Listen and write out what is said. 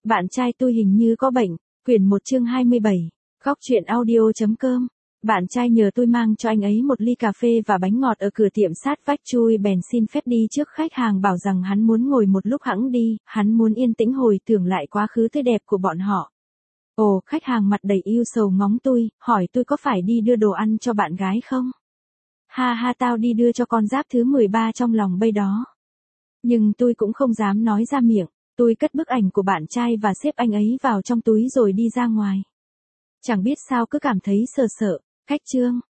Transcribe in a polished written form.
Bạn trai tôi hình như có bệnh, quyển 1 chương 27, góc truyện audio.com. Bạn trai nhờ tôi mang cho anh ấy một ly cà phê và bánh ngọt ở cửa tiệm sát vách, chui bèn xin phép đi trước khách hàng, bảo rằng hắn muốn ngồi một lúc hẵng đi, hắn muốn yên tĩnh hồi tưởng lại quá khứ tươi đẹp của bọn họ. Ồ, khách hàng mặt đầy ưu sầu ngóng tôi, hỏi tôi có phải đi đưa đồ ăn cho bạn gái không? Ha ha, tao đi đưa cho con giáp thứ 13 trong lòng bây đó. Nhưng tôi cũng không dám nói ra miệng, tôi cất bức ảnh của bạn trai và xếp anh ấy vào trong túi rồi đi ra ngoài. Chẳng biết sao cứ cảm thấy sợ sợ. Khách chương.